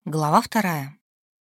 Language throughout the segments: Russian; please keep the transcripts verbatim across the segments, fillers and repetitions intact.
Глава вторая.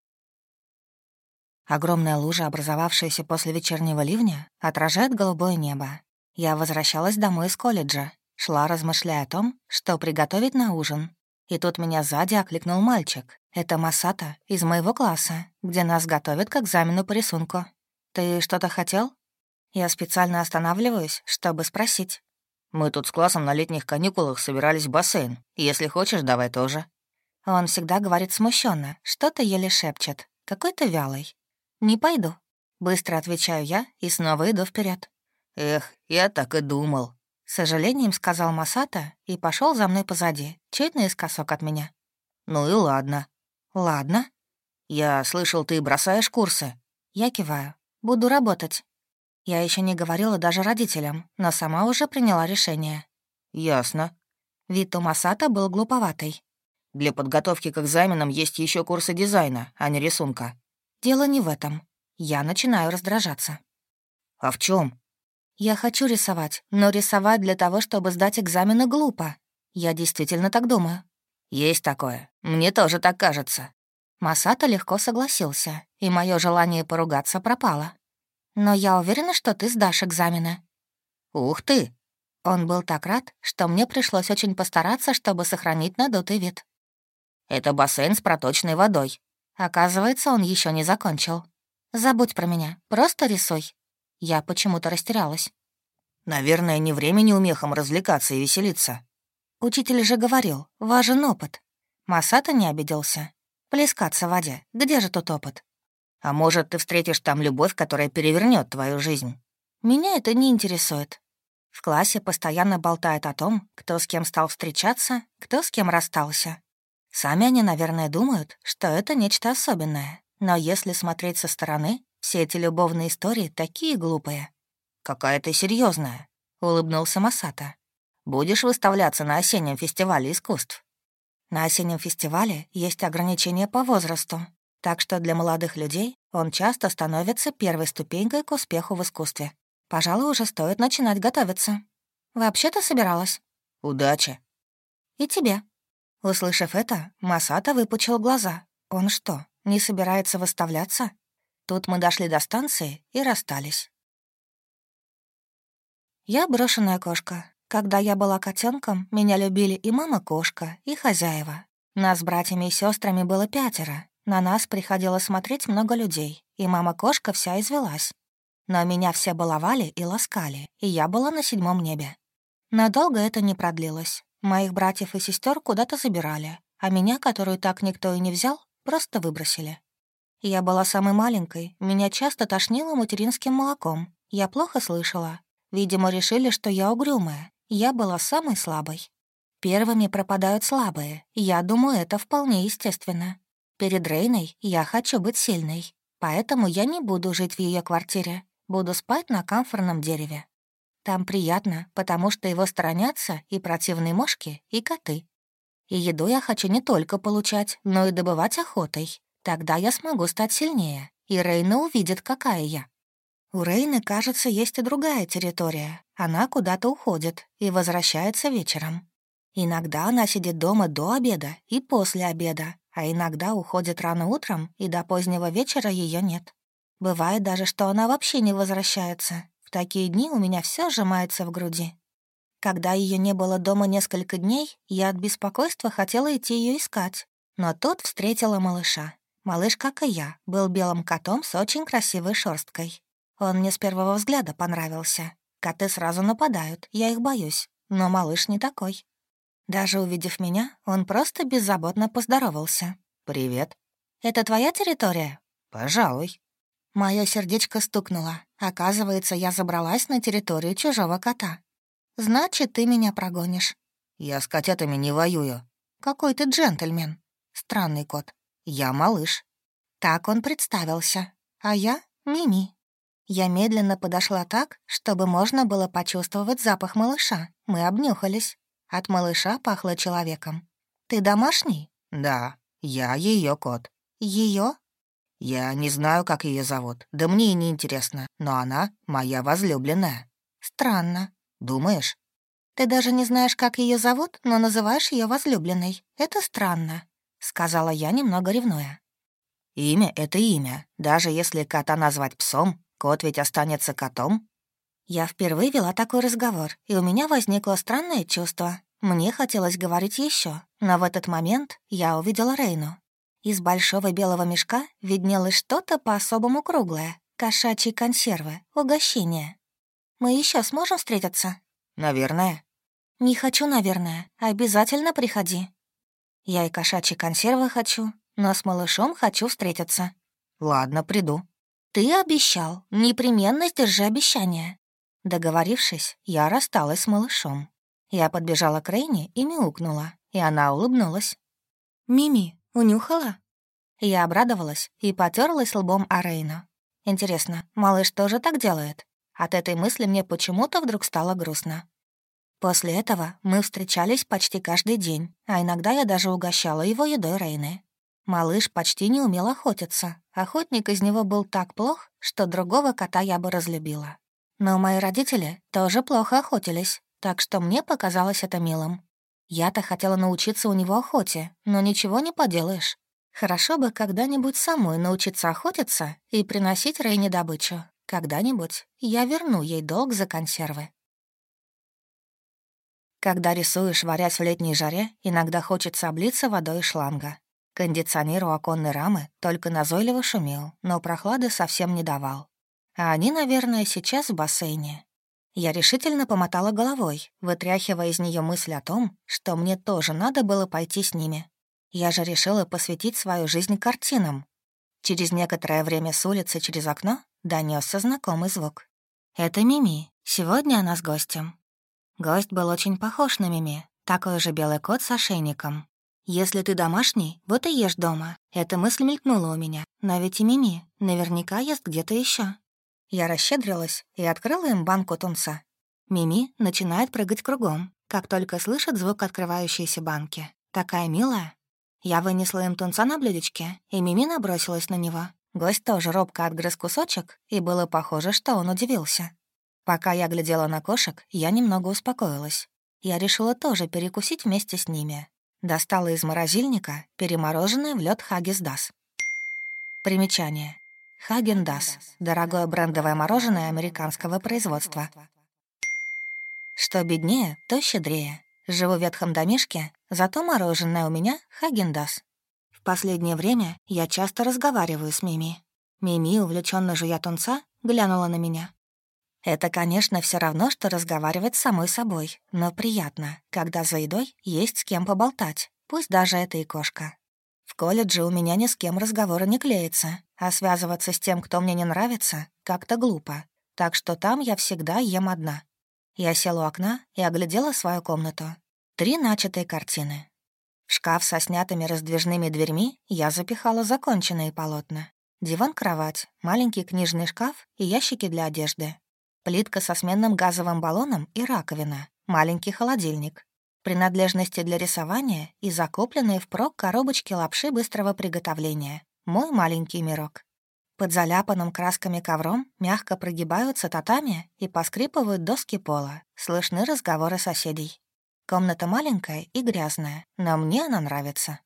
Огромная лужа, образовавшаяся после вечернего ливня, отражает голубое небо. Я возвращалась домой из колледжа, шла, размышляя о том, что приготовить на ужин. И тут меня сзади окликнул мальчик. Это Масата из моего класса, где нас готовят к экзамену по рисунку. «Ты что-то хотел?» Я специально останавливаюсь, чтобы спросить. «Мы тут с классом на летних каникулах собирались в бассейн. Если хочешь, давай тоже». Он всегда говорит смущенно, что-то еле шепчет, какой-то вялый. «Не пойду», — быстро отвечаю я и снова иду вперед. «Эх, я так и думал», — с сожалением сказал Масата и пошел за мной позади, чуть наискосок от меня. «Ну и ладно». «Ладно». «Я слышал, ты бросаешь курсы». Я киваю. «Буду работать». Я еще не говорила даже родителям, но сама уже приняла решение. «Ясно». Вид у Масата был глуповатый. «Для подготовки к экзаменам есть еще курсы дизайна, а не рисунка». Дело не в этом. Я начинаю раздражаться. «А в чем? Я хочу рисовать, но рисовать для того, чтобы сдать экзамены, глупо. Я действительно так думаю. Есть такое. Мне тоже так кажется». Масата легко согласился, и мое желание поругаться пропало. «Но я уверена, что ты сдашь экзамены». «Ух ты!» Он был так рад, что мне пришлось очень постараться, чтобы сохранить надутый вид. «Это бассейн с проточной водой». Оказывается, он еще не закончил. «Забудь про меня, просто рисуй». Я почему-то растерялась. «Наверное, не время неумехам развлекаться и веселиться». Учитель же говорил, важен опыт. Масата не обиделся. Плескаться в воде, где же тут опыт? «А может, ты встретишь там любовь, которая перевернет твою жизнь?» Меня это не интересует. В классе постоянно болтают о том, кто с кем стал встречаться, кто с кем расстался. Сами они, наверное, думают, что это нечто особенное. Но если смотреть со стороны, все эти любовные истории такие глупые. «Какая ты серьезная, улыбнулся Масата. «Будешь выставляться на осеннем фестивале искусств?» На осеннем фестивале есть ограничения по возрасту, так что для молодых людей он часто становится первой ступенькой к успеху в искусстве. Пожалуй, уже стоит начинать готовиться. Вообще-то собиралась. «Удачи». «И тебе». Услышав это, Масата выпучил глаза. Он что, не собирается выставляться? Тут мы дошли до станции и расстались. Я брошенная кошка. Когда я была котенком, меня любили и мама-кошка, и хозяева. Нас с братьями и сестрами было пятеро. На нас приходило смотреть много людей, и мама-кошка вся извелась. Но меня все баловали и ласкали, и я была на седьмом небе. Надолго это не продлилось. Моих братьев и сестер куда-то забирали, а меня, которую так никто и не взял, просто выбросили. Я была самой маленькой, меня часто тошнило материнским молоком. Я плохо слышала. Видимо, решили, что я угрюмая. Я была самой слабой. Первыми пропадают слабые. Я думаю, это вполне естественно. Перед Рейной я хочу быть сильной, поэтому я не буду жить в ее квартире. Буду спать на камфорном дереве. Там приятно, потому что его сторонятся и противные мошки, и коты. И еду я хочу не только получать, но и добывать охотой. Тогда я смогу стать сильнее, и Рейна увидит, какая я. У Рейны, кажется, есть и другая территория. Она куда-то уходит и возвращается вечером. Иногда она сидит дома до обеда и после обеда, а иногда уходит рано утром, и до позднего вечера ее нет. Бывает даже, что она вообще не возвращается. В такие дни у меня все сжимается в груди. Когда ее не было дома несколько дней, я от беспокойства хотела идти ее искать. Но тут встретила малыша. Малыш, как и я, был белым котом с очень красивой шерсткой. Он мне с первого взгляда понравился. Коты сразу нападают, я их боюсь. Но малыш не такой. Даже увидев меня, он просто беззаботно поздоровался. «Привет». «Это твоя территория?» «Пожалуй». Моё сердечко стукнуло. Оказывается, я забралась на территорию чужого кота. «Значит, ты меня прогонишь». «Я с котятами не воюю». «Какой ты джентльмен». Странный кот. «Я малыш». Так он представился. А я — Мими. Я медленно подошла так, чтобы можно было почувствовать запах малыша. Мы обнюхались. От малыша пахло человеком. «Ты домашний?» «Да, я ее кот». Ее? «Я не знаю, как ее зовут, да мне и не интересно, но она моя возлюбленная». «Странно». «Думаешь?» «Ты даже не знаешь, как ее зовут, но называешь ее возлюбленной. Это странно. — сказала я, немного ревнуя. «Имя — это имя. Даже если кота назвать псом, кот ведь останется котом». Я впервые вела такой разговор, и у меня возникло странное чувство. Мне хотелось говорить еще, но в этот момент я увидела Рейну. Из большого белого мешка виднелось что-то по-особому круглое, кошачьи консервы, угощение. «Мы еще сможем встретиться?» «Наверное». «Не хочу, наверное. Обязательно приходи». «Я и кошачьи консервы хочу, но с малышом хочу встретиться». «Ладно, приду». «Ты обещал. Непременно сдержи обещание». Договорившись, я рассталась с малышом. Я подбежала к Рейне и мяукнула, и она улыбнулась. «Мими, унюхала?» Я обрадовалась и потерлась лбом о Рейну. Интересно, малыш тоже так делает? От этой мысли мне почему-то вдруг стало грустно. После этого мы встречались почти каждый день, а иногда я даже угощала его едой Рейны. Малыш почти не умел охотиться. Охотник из него был так плох, что другого кота я бы разлюбила. Но мои родители тоже плохо охотились, так что мне показалось это милым. Я-то хотела научиться у него охоте, но ничего не поделаешь. Хорошо бы когда-нибудь самой научиться охотиться и приносить Рейне добычу. Когда-нибудь я верну ей долг за консервы. Когда рисуешь, варясь в летней жаре, иногда хочется облиться водой из шланга. Кондиционер у оконной рамы только назойливо шумел, но прохлады совсем не давал. А они, наверное, сейчас в бассейне. Я решительно помотала головой, вытряхивая из нее мысль о том, что мне тоже надо было пойти с ними. Я же решила посвятить свою жизнь картинам. Через некоторое время с улицы через окно донесся знакомый звук. Это Мими. Сегодня она с гостем. Гость был очень похож на Мими, такой же белый кот с ошейником. «Если ты домашний, вот и ешь дома». Эта мысль мелькнула у меня, но ведь и Мими наверняка ест где-то еще. Я расщедрилась и открыла им банку тунца. Мими начинает прыгать кругом, как только слышит звук открывающейся банки. Такая милая. Я вынесла им тунца на блюдечке, и Мими набросилась на него. Гость тоже робко отгрыз кусочек, и было похоже, что он удивился. Пока я глядела на кошек, я немного успокоилась. Я решила тоже перекусить вместе с ними. Достала из морозильника перемороженное в лед Хаггис-Дас. Примечание. Хаген-Дас — дорогое брендовое мороженое американского производства. Что беднее, то щедрее. Живу в ветхом домишке, зато мороженое у меня Хаген-Дас. В последнее время я часто разговариваю с Мими. Мими, увлеченно жуя тунца, глянула на меня. Это, конечно, все равно, что разговаривать с самой собой, но приятно, когда за едой есть с кем поболтать, пусть даже это и кошка. В колледже у меня ни с кем разговора не клеится, а связываться с тем, кто мне не нравится, как-то глупо, так что там я всегда ем одна. Я села у окна и оглядела свою комнату. Три начатые картины. В шкаф со снятыми раздвижными дверьми я запихала законченные полотна. Диван-кровать, маленький книжный шкаф и ящики для одежды. Плитка со сменным газовым баллоном и раковина, маленький холодильник. Принадлежности для рисования и закупленные впрок коробочки лапши быстрого приготовления. Мой маленький мирок. Под заляпанным красками ковром мягко прогибаются татами и поскрипывают доски пола. Слышны разговоры соседей. Комната маленькая и грязная, но мне она нравится.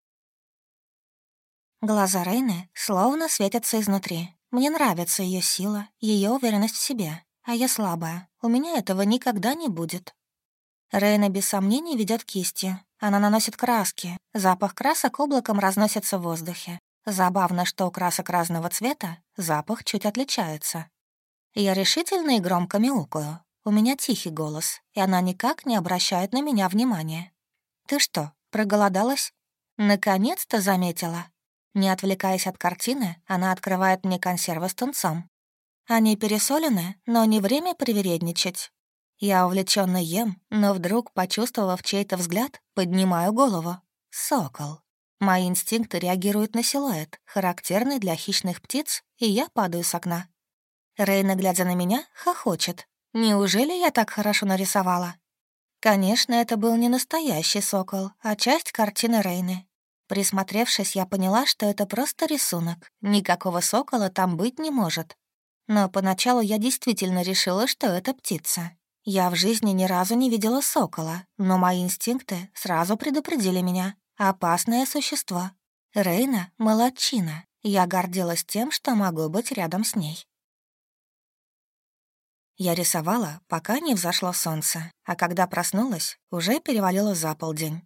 Глаза Рейны словно светятся изнутри. Мне нравится ее сила, ее уверенность в себе. А я слабая. У меня этого никогда не будет. Рейна без сомнений ведет кистью. Она наносит краски. Запах красок облаком разносится в воздухе. Забавно, что у красок разного цвета запах чуть отличается. Я решительно и громко мяукаю. У меня тихий голос, и она никак не обращает на меня внимания. «Ты что, проголодалась?» «Наконец-то заметила». Не отвлекаясь от картины, она открывает мне консервы с тунцом. Они пересолены, но не время привередничать. Я увлеченно ем, но вдруг, почувствовав чей-то взгляд, поднимаю голову. Сокол. Мои инстинкты реагируют на силуэт, характерный для хищных птиц, и я падаю с окна. Рейна, глядя на меня, хохочет. Неужели я так хорошо нарисовала? Конечно, это был не настоящий сокол, а часть картины Рейны. Присмотревшись, я поняла, что это просто рисунок. Никакого сокола там быть не может. Но поначалу я действительно решила, что это птица. Я в жизни ни разу не видела сокола, но мои инстинкты сразу предупредили меня. Опасное существо. Рейна — молодчина. Я гордилась тем, что могу быть рядом с ней. Я рисовала, пока не взошло солнце, а когда проснулась, уже перевалило за полдень.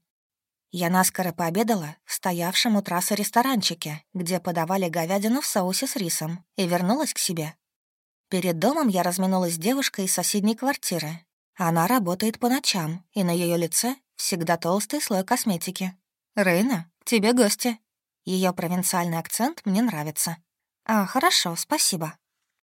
Я наскоро пообедала в стоявшем у трассы ресторанчике, где подавали говядину в соусе с рисом, и вернулась к себе. Перед домом я разминулась с девушкой из соседней квартиры. Она работает по ночам, и на ее лице всегда толстый слой косметики. «Рейна, к тебе гости». Ее провинциальный акцент мне нравится. «А, хорошо, спасибо».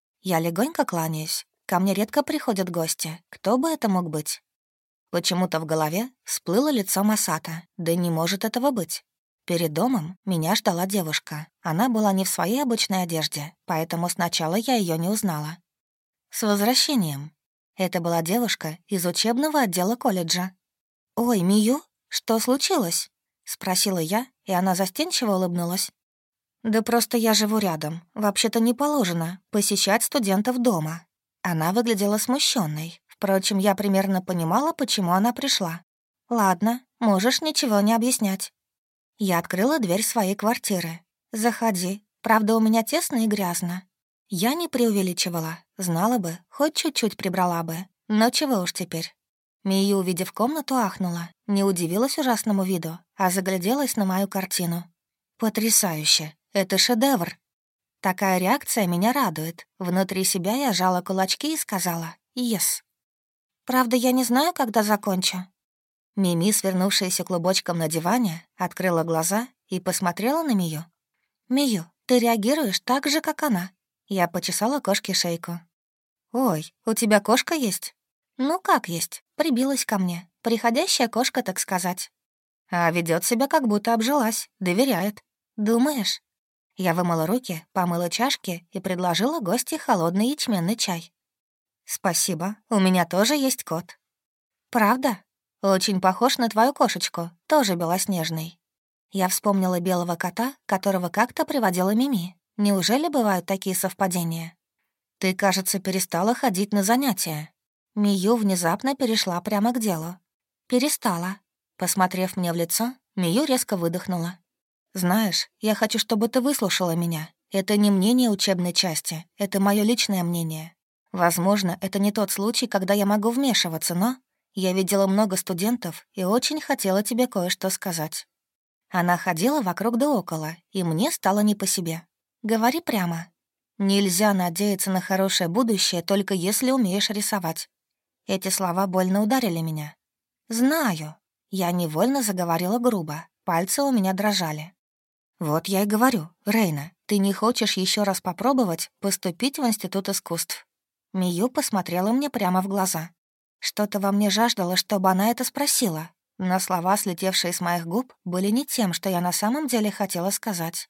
Я легонько кланяюсь. Ко мне редко приходят гости. Кто бы это мог быть? Почему-то в голове всплыло лицо Масата. Да не может этого быть. Перед домом меня ждала девушка. Она была не в своей обычной одежде, поэтому сначала я ее не узнала. «С возвращением». Это была девушка из учебного отдела колледжа. «Ой, Мию, что случилось?» — спросила я, и она застенчиво улыбнулась. «Да просто я живу рядом. Вообще-то не положено посещать студентов дома». Она выглядела смущенной. Впрочем, я примерно понимала, почему она пришла. «Ладно, можешь ничего не объяснять». Я открыла дверь своей квартиры. «Заходи. Правда, у меня тесно и грязно». Я не преувеличивала. Знала бы, хоть чуть-чуть прибрала бы. Но чего уж теперь. Мию, увидев комнату, ахнула. Не удивилась ужасному виду, а загляделась на мою картину. «Потрясающе! Это шедевр!» Такая реакция меня радует. Внутри себя я жала кулачки и сказала «Ес». «Правда, я не знаю, когда закончу». Мими, свернувшаяся клубочком на диване, открыла глаза и посмотрела на Мию. «Мию, ты реагируешь так же, как она». Я почесала кошке шейку. «Ой, у тебя кошка есть?» «Ну, как есть. Прибилась ко мне. Приходящая кошка, так сказать». «А ведет себя, как будто обжилась. Доверяет». «Думаешь?» Я вымыла руки, помыла чашки и предложила гостье холодный ячменный чай. «Спасибо, у меня тоже есть кот». «Правда? Очень похож на твою кошечку, тоже белоснежный». Я вспомнила белого кота, которого как-то приводила Мими. Неужели бывают такие совпадения? «Ты, кажется, перестала ходить на занятия». Мию внезапно перешла прямо к делу. «Перестала». Посмотрев мне в лицо, Мию резко выдохнула. «Знаешь, я хочу, чтобы ты выслушала меня. Это не мнение учебной части, это мое личное мнение. Возможно, это не тот случай, когда я могу вмешиваться, но я видела много студентов и очень хотела тебе кое-что сказать». Она ходила вокруг да около, и мне стало не по себе. «Говори прямо. Нельзя надеяться на хорошее будущее, только если умеешь рисовать». Эти слова больно ударили меня. «Знаю». Я невольно заговорила грубо, пальцы у меня дрожали. «Вот я и говорю, Рейна, ты не хочешь еще раз попробовать поступить в Институт искусств?» Мию посмотрела мне прямо в глаза. Что-то во мне жаждало, чтобы она это спросила, но слова, слетевшие с моих губ, были не тем, что я на самом деле хотела сказать.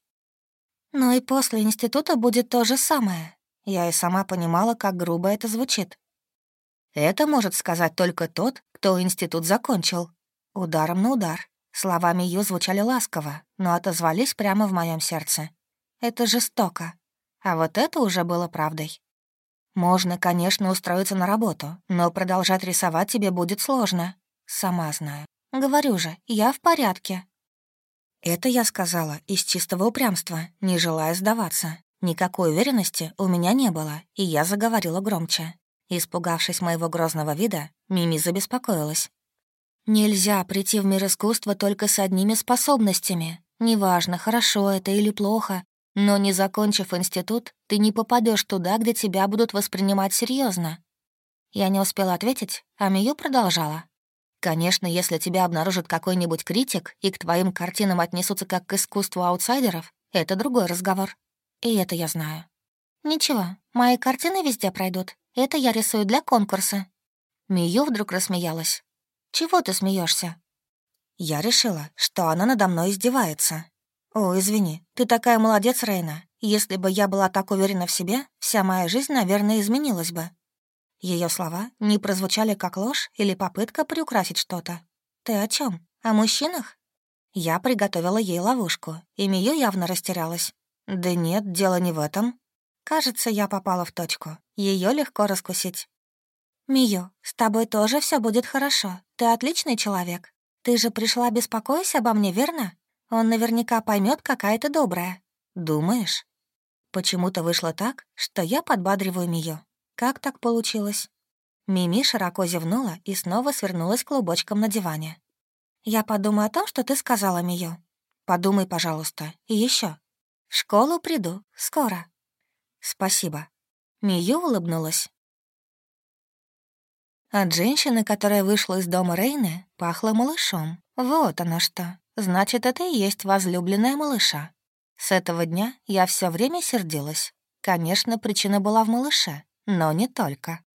«Ну и после института будет то же самое». Я и сама понимала, как грубо это звучит. «Это может сказать только тот, кто институт закончил». Ударом на удар. Слова Мию звучали ласково, но отозвались прямо в моем сердце. Это жестоко. А вот это уже было правдой. Можно, конечно, устроиться на работу, но продолжать рисовать тебе будет сложно. Сама знаю. Говорю же, я в порядке. Это я сказала из чистого упрямства, не желая сдаваться. Никакой уверенности у меня не было, и я заговорила громче. Испугавшись моего грозного вида, Мими забеспокоилась. «Нельзя прийти в мир искусства только с одними способностями. Неважно, хорошо это или плохо, но не закончив институт, ты не попадешь туда, где тебя будут воспринимать серьезно. Я не успела ответить, а Мию продолжала. «Конечно, если тебя обнаружит какой-нибудь критик и к твоим картинам отнесутся как к искусству аутсайдеров, это другой разговор. И это я знаю. Ничего, мои картины везде пройдут. Это я рисую для конкурса». Мию вдруг рассмеялась. «Чего ты смеешься? Я решила, что она надо мной издевается. «О, извини, ты такая молодец, Рейна. Если бы я была так уверена в себе, вся моя жизнь, наверное, изменилась бы». Ее слова не прозвучали как ложь или попытка приукрасить что-то. «Ты о чем? О мужчинах?» Я приготовила ей ловушку, и Мию явно растерялась. «Да нет, дело не в этом». Кажется, я попала в точку. Ее легко раскусить. «Мию, с тобой тоже все будет хорошо. Ты отличный человек. Ты же пришла беспокоясь обо мне, верно? Он наверняка поймет, какая ты добрая. Думаешь? Почему-то вышло так, что я подбадриваю Мию. Как так получилось? Мими широко зевнула и снова свернулась клубочком на диване. «Я подумаю о том, что ты сказала, Мию. Подумай, пожалуйста. И еще. В школу приду. Скоро». «Спасибо». Мию улыбнулась. От женщины, которая вышла из дома Рейны, пахло малышом. Вот оно что. Значит, это и есть возлюбленная малыша. С этого дня я все время сердилась. Конечно, причина была в малыше, но не только.